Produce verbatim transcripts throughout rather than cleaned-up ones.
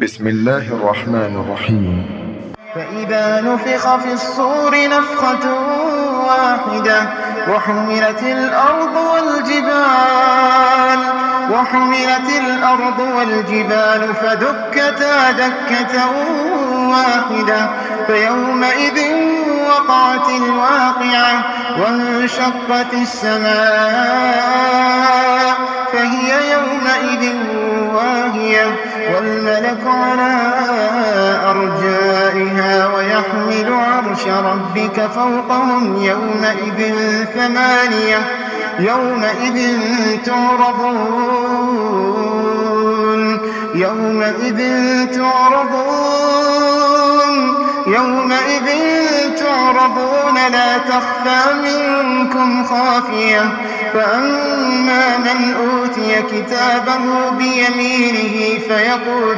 بسم الله الرحمن الرحيم. فإذا نفخ في الصور نفخة واحدة وحملت الأرض والجبال وحملت الأرض والجبال فدكتا دكة واحدة فيومئذ وقعت الواقعة وانشقت السماء فهي يومئذ واهية والملك على أرجائها ويحمل عرش ربك فوقهم يومئذ ثمانية يومئذ تعرضون يومئذ تعرضون يومئذ تعرضون لا تخفى منكم خافية فأما من أوتي كتابه بيمينه فيقول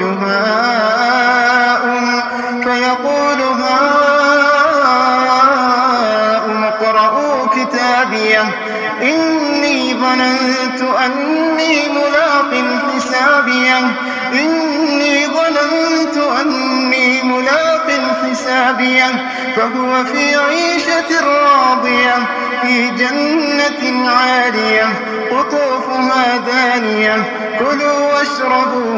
هاؤم فيقول هاؤم اقرءوا كتابيه إني ظننت أني ملاق حسابيه إني ظننت أني ملاق حسابيه فهو في عيشة راضية في جنة عالية قطوفها دانية كلوا واشربوا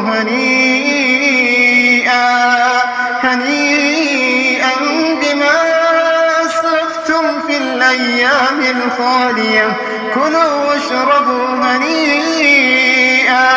هنيئا هنيئا بما أسرفتم في الأيام الخالية كلوا واشربوا هنيئا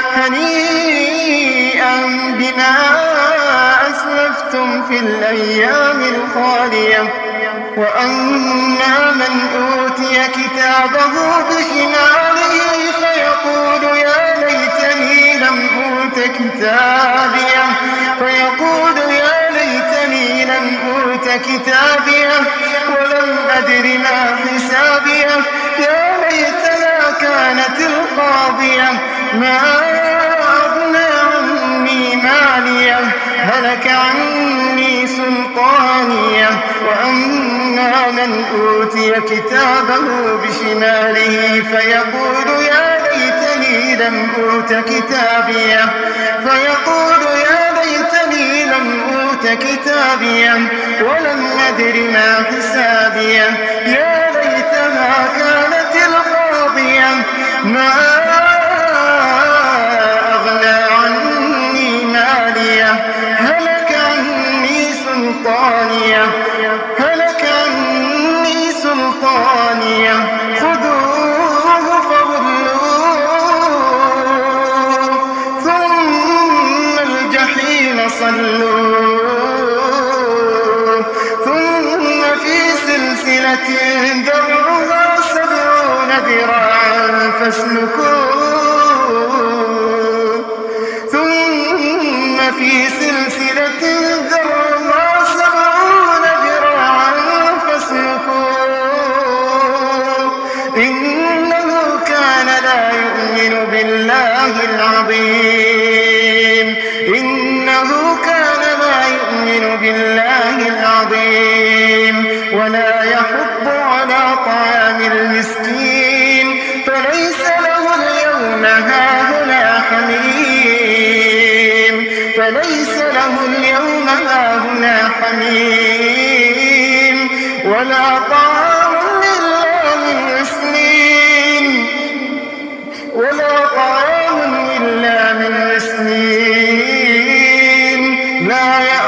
هنيئا بما أسرفتم في الأيام الخالية وأما من أوتي كتابه بشماله فيقول يا ليتني لم أوت كتابيه فيقول يا ليتني لم أوت كتابيه ولم أدر ما حسابيه يا ليتنا كانت القاضية ما أغنى عني ماليه هلك عني سلطانيه وأما من أوتي كتابه بشماله فيقول يا ليتني لم أوت كتابيه فيقول يا ليتني لم أوت كتابيه ولم أدر ما حسابيه يا ليتها كانت القاضية ما أغنى عني ماليه هلك عني سلطانيه هلك عني سلطانيه خذوه فغلوه ثم الجحيم صلوه ثم في سلسلة ذرعها سبعون ذراعا فاسلكوه ثم في سلسلة ذرعها سبعون ذراعا فاسلكوه إنه كان لا يؤمن بالله العظيم إنه كان لا يؤمن بالله العظيم ولا يحض على طعام المسكين فليس له اليوم هاهنا حميم فليس له اليوم هاهنا حميم ولا طعام إلا من غسلين ولا طعام إلا من غسلين لا يأكل